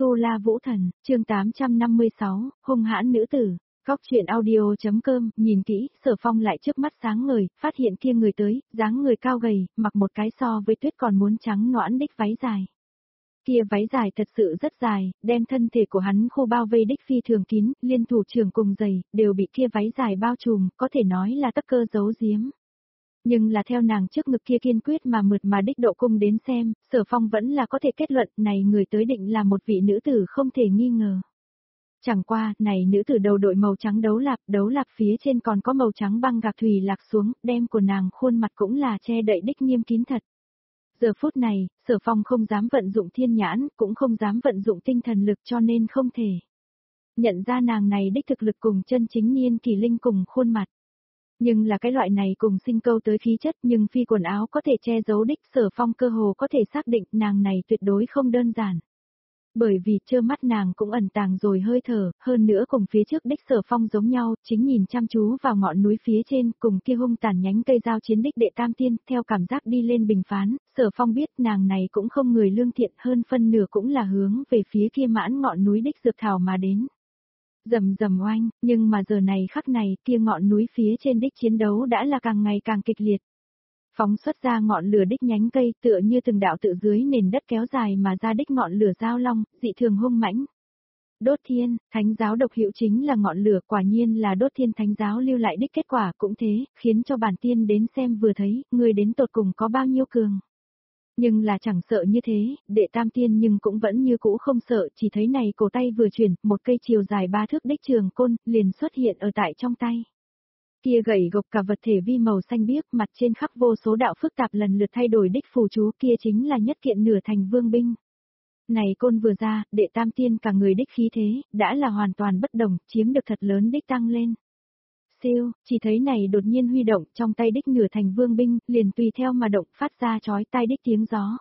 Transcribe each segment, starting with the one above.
Tu La Vũ Thần, chương 856, hung hãn nữ tử. Góc truyện audio.com, nhìn kỹ, Sở Phong lại trước mắt sáng ngời, phát hiện kia người tới, dáng người cao gầy, mặc một cái so với tuyết còn muốn trắng nõn đích váy dài. Kia váy dài thật sự rất dài, đem thân thể của hắn khô bao vây đích phi thường kín, liên thủ trưởng cùng giày, đều bị kia váy dài bao trùm, có thể nói là tất cơ giấu giếm. Nhưng là theo nàng trước ngực kia kiên quyết mà mượt mà đích độ cung đến xem, Sở Phong vẫn là có thể kết luận này người tới định là một vị nữ tử không thể nghi ngờ. Chẳng qua, này nữ tử đầu đội màu trắng đấu lạp phía trên còn có màu trắng băng gạc thủy lạc xuống, đem của nàng khuôn mặt cũng là che đậy đích nghiêm kín thật. Giờ phút này, Sở Phong không dám vận dụng thiên nhãn, cũng không dám vận dụng tinh thần lực cho nên không thể nhận ra nàng này đích thực lực cùng chân chính niên kỳ linh cùng khuôn mặt. Nhưng là cái loại này cùng sinh câu tới khí chất nhưng phi quần áo có thể che giấu đích, Sở Phong cơ hồ có thể xác định nàng này tuyệt đối không đơn giản. Bởi vì trơ mắt nàng cũng ẩn tàng rồi hơi thở, hơn nữa cùng phía trước đích Sở Phong giống nhau, chính nhìn chăm chú vào ngọn núi phía trên, cùng kia hung tàn nhánh cây dao chiến đích đệ tam tiên, theo cảm giác đi lên bình phán, Sở Phong biết nàng này cũng không người lương thiện, hơn phân nửa cũng là hướng về phía kia mãn ngọn núi đích dược thảo mà đến. Rầm rầm oanh, nhưng mà giờ này khắc này, kia ngọn núi phía trên đích chiến đấu đã là càng ngày càng kịch liệt. Phóng xuất ra ngọn lửa đích nhánh cây tựa như từng đạo tự dưới nền đất kéo dài mà ra đích ngọn lửa giao long, dị thường hung mãnh. Đốt thiên, thánh giáo độc hữu chính là ngọn lửa, quả nhiên là đốt thiên thánh giáo lưu lại đích kết quả cũng thế, khiến cho bản tiên đến xem vừa thấy, người đến tột cùng có bao nhiêu cường. Nhưng là chẳng sợ như thế, đệ tam tiên nhưng cũng vẫn như cũ không sợ, chỉ thấy này cổ tay vừa chuyển, một cây chiều dài 3 thước đích trường côn, liền xuất hiện ở tại trong tay. Kia gầy gộc cả vật thể vi màu xanh biếc, mặt trên khắc vô số đạo phức tạp lần lượt thay đổi đích phù chú, kia chính là nhất kiện nửa thành vương binh. Này côn vừa ra, đệ tam tiên cả người đích khí thế, đã là hoàn toàn bất đồng, chiếm được thật lớn đích tăng lên. Siêu, chỉ thấy này đột nhiên huy động, trong tay đích nửa thành vương binh, liền tùy theo mà động, phát ra chói tai đích tiếng gió.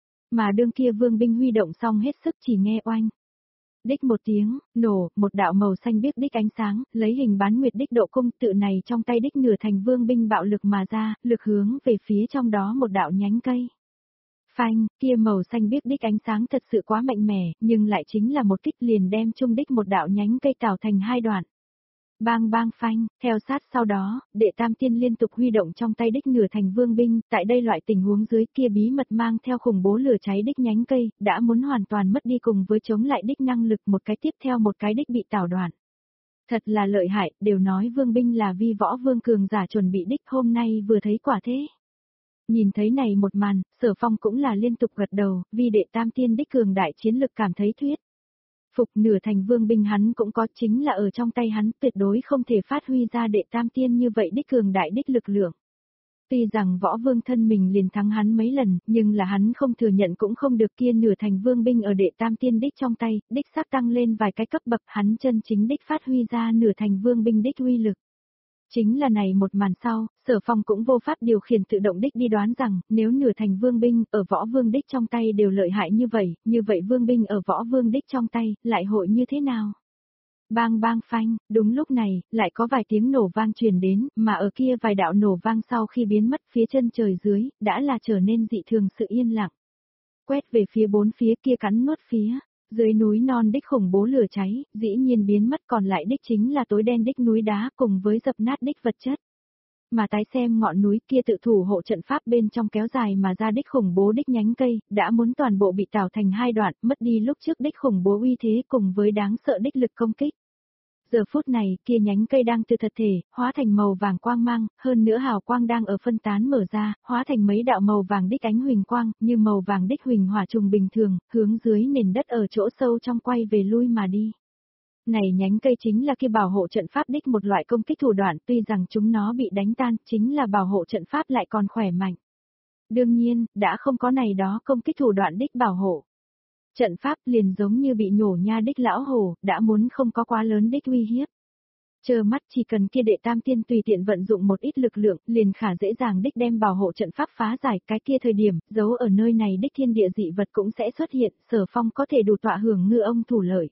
Mà đương kia vương binh huy động xong hết sức, chỉ nghe oanh. Đích một tiếng, nổ, một đạo màu xanh biếc đích ánh sáng, lấy hình bán nguyệt đích độ cung tự này trong tay đích nửa thành vương binh bạo lực mà ra, lực hướng về phía trong đó một đạo nhánh cây. Phanh, kia màu xanh biếc đích ánh sáng thật sự quá mạnh mẽ, nhưng lại chính là một kích liền đem chung đích một đạo nhánh cây tảo thành hai đoạn. Bang bang phanh, theo sát sau đó, đệ tam tiên liên tục huy động trong tay đích nửa thành vương binh, tại đây loại tình huống dưới kia bí mật mang theo khủng bố lửa cháy đích nhánh cây, đã muốn hoàn toàn mất đi cùng với chống lại đích năng lực một cái tiếp theo một cái đích bị tảo đoạn. Thật là lợi hại, đều nói vương binh là vi võ vương cường giả chuẩn bị đích, hôm nay vừa thấy quả thế. Nhìn thấy này một màn, Sở Phong cũng là liên tục gật đầu, vì đệ tam tiên đích cường đại chiến lực cảm thấy thuyết. Phục nửa thành vương binh hắn cũng có, chính là ở trong tay hắn tuyệt đối không thể phát huy ra đệ tam tiên như vậy đích cường đại đích lực lượng. Tuy rằng võ vương thân mình liền thắng hắn mấy lần, nhưng là hắn không thừa nhận cũng không được, kia nửa thành vương binh ở đệ tam tiên đích trong tay, đích xác tăng lên vài cái cấp bậc, hắn chân chính đích phát huy ra nửa thành vương binh đích uy lực. Chính là này một màn sau, Sở Phong cũng vô pháp điều khiển tự động đích đi đoán rằng, nếu nửa thành vương binh ở võ vương đích trong tay đều lợi hại như vậy vương binh ở võ vương đích trong tay, lại hội như thế nào? Bang bang phanh, đúng lúc này, lại có vài tiếng nổ vang truyền đến, mà ở kia vài đạo nổ vang sau khi biến mất phía chân trời dưới, đã là trở nên dị thường sự yên lặng. Quét về phía bốn phía kia cắn nuốt phía. Dưới núi non đích khủng bố lửa cháy, dĩ nhiên biến mất, còn lại đích chính là tối đen đích núi đá cùng với dập nát đích vật chất. Mà tái xem ngọn núi kia tự thủ hộ trận pháp bên trong kéo dài mà ra đích khủng bố đích nhánh cây, đã muốn toàn bộ bị tảo thành hai đoạn, mất đi lúc trước đích khủng bố uy thế cùng với đáng sợ đích lực công kích. Giờ phút này, kia nhánh cây đang từ thật thể, hóa thành màu vàng quang mang, hơn nữa hào quang đang ở phân tán mở ra, hóa thành mấy đạo màu vàng đích ánh huỳnh quang, như màu vàng đích huỳnh hỏa trùng bình thường, hướng dưới nền đất ở chỗ sâu trong quay về lui mà đi. Này nhánh cây chính là kia bảo hộ trận pháp đích một loại công kích thủ đoạn, tuy rằng chúng nó bị đánh tan, chính là bảo hộ trận pháp lại còn khỏe mạnh. Đương nhiên, đã không có này đó công kích thủ đoạn đích bảo hộ. Trận pháp liền giống như bị nhổ nha đích lão hổ, đã muốn không có quá lớn đích uy hiếp. Chờ mắt chỉ cần kia đệ tam tiên tùy tiện vận dụng một ít lực lượng, liền khả dễ dàng đích đem bảo hộ trận pháp phá giải, cái kia thời điểm, giấu ở nơi này đích thiên địa dị vật cũng sẽ xuất hiện, Sở Phong có thể đủ tọa hưởng ngư ông thủ lợi.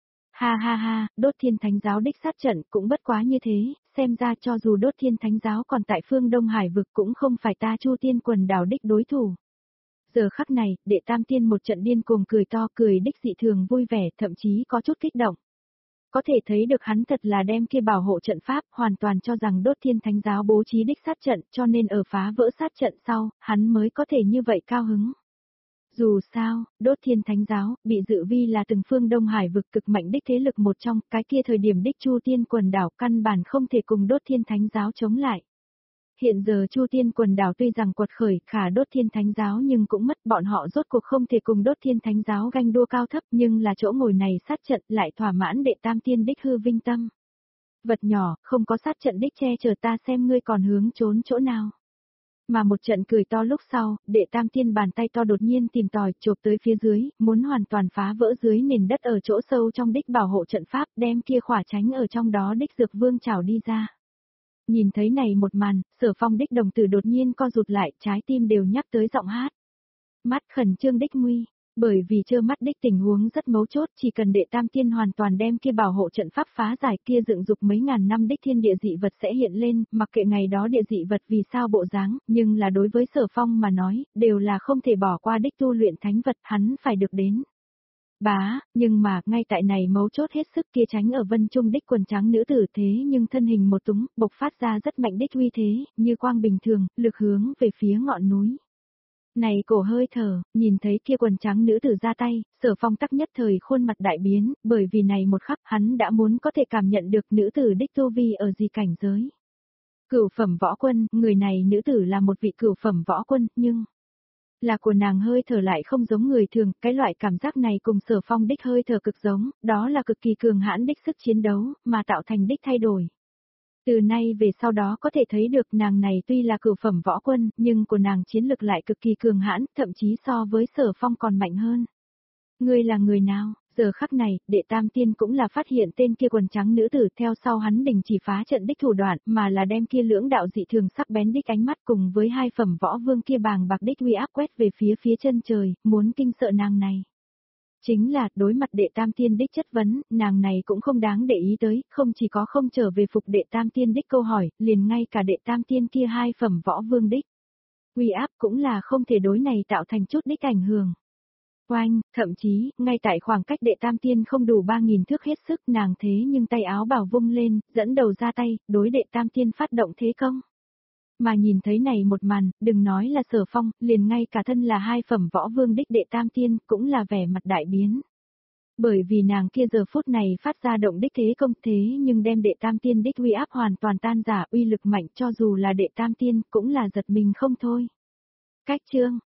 Ha ha ha, đốt thiên thánh giáo đích sát trận cũng bất quá như thế, xem ra cho dù đốt thiên thánh giáo còn tại phương Đông Hải vực cũng không phải ta Chu Tiên quần đảo đích đối thủ. Giờ khắc này, đệ tam tiên một trận điên cuồng cười to, cười đích dị thường vui vẻ, thậm chí có chút kích động. Có thể thấy được hắn thật là đem kia bảo hộ trận pháp, hoàn toàn cho rằng Đốt Thiên Thánh giáo bố trí đích sát trận, cho nên ở phá vỡ sát trận sau, hắn mới có thể như vậy cao hứng. Dù sao, Đốt Thiên Thánh giáo, bị dự vi là từng phương Đông Hải vực cực mạnh đích thế lực một trong, cái kia thời điểm đích Chu Tiên quần đảo căn bản không thể cùng Đốt Thiên Thánh giáo chống lại. Hiện giờ Chu Tiên quần đảo tuy rằng quật khởi khả Đốt Thiên Thánh giáo nhưng cũng mất, bọn họ rốt cuộc không thể cùng Đốt Thiên Thánh giáo ganh đua cao thấp, nhưng là chỗ ngồi này sát trận lại thỏa mãn đệ tam tiên đích hư vinh tâm. Vật nhỏ, không có sát trận đích che chở ta xem ngươi còn hướng trốn chỗ nào. Mà một trận cười to lúc sau, đệ tam tiên bàn tay to đột nhiên tìm tòi chộp tới phía dưới, muốn hoàn toàn phá vỡ dưới nền đất ở chỗ sâu trong đích bảo hộ trận pháp, đem kia khỏa tránh ở trong đó đích dược vương chảo đi ra. Nhìn thấy này một màn, Sở Phong đích đồng tử đột nhiên co rụt lại, trái tim đều nhắc tới giọng hát. Mắt khẩn trương đích nguy, bởi vì trơ mắt đích tình huống rất mấu chốt, chỉ cần đệ tam tiên hoàn toàn đem kia bảo hộ trận pháp phá giải kia dựng dục mấy ngàn năm đích thiên địa dị vật sẽ hiện lên, mặc kệ ngày đó địa dị vật vì sao bộ dáng, nhưng là đối với Sở Phong mà nói, đều là không thể bỏ qua đích tu luyện thánh vật, hắn phải được đến. Bá, nhưng mà, ngay tại này mấu chốt hết sức kia tránh ở vân trung đích quần trắng nữ tử thế nhưng thân hình một túng, bộc phát ra rất mạnh đích uy thế, như quang bình thường, lực hướng về phía ngọn núi. Này cổ hơi thở, nhìn thấy kia quần trắng nữ tử ra tay, Sở Phong tắc nhất thời khuôn mặt đại biến, bởi vì này một khắc hắn đã muốn có thể cảm nhận được nữ tử đích tu vi ở gì cảnh giới. Cửu phẩm võ quân, người này nữ tử là một vị cửu phẩm võ quân, nhưng là của nàng hơi thở lại không giống người thường, cái loại cảm giác này cùng Sở Phong đích hơi thở cực giống, đó là cực kỳ cường hãn đích sức chiến đấu, mà tạo thành đích thay đổi. Từ nay về sau đó có thể thấy được nàng này tuy là cửu phẩm võ quân, nhưng của nàng chiến lực lại cực kỳ cường hãn, thậm chí so với Sở Phong còn mạnh hơn. Ngươi là người nào? Giờ khắc này, đệ tam tiên cũng là phát hiện tên kia quần trắng nữ tử theo sau hắn đình chỉ phá trận đích thủ đoạn, mà là đem kia lưỡng đạo dị thường sắc bén đích ánh mắt cùng với hai phẩm võ vương kia bàng bạc đích uy áp quét về phía chân trời, muốn kinh sợ nàng này. Chính là, đối mặt đệ tam tiên đích chất vấn, nàng này cũng không đáng để ý tới, không chỉ có không trở về phục đệ tam tiên đích câu hỏi, liền ngay cả đệ tam tiên kia hai phẩm võ vương đích. Uy áp cũng là không thể đối này tạo thành chút đích ảnh hưởng. Oanh, thậm chí, ngay tại khoảng cách đệ tam tiên không đủ 3.000 thước hết sức nàng thế nhưng tay áo bảo vung lên, dẫn đầu ra tay, đối đệ tam tiên phát động thế công. Mà nhìn thấy này một màn, đừng nói là Sở Phong, liền ngay cả thân là hai phẩm võ vương đích đệ tam tiên, cũng là vẻ mặt đại biến. Bởi vì nàng kia giờ phút này phát ra động đích thế công thế nhưng đem đệ tam tiên đích uy áp hoàn toàn tan giả uy lực mạnh cho dù là đệ tam tiên cũng là giật mình không thôi. Cách chương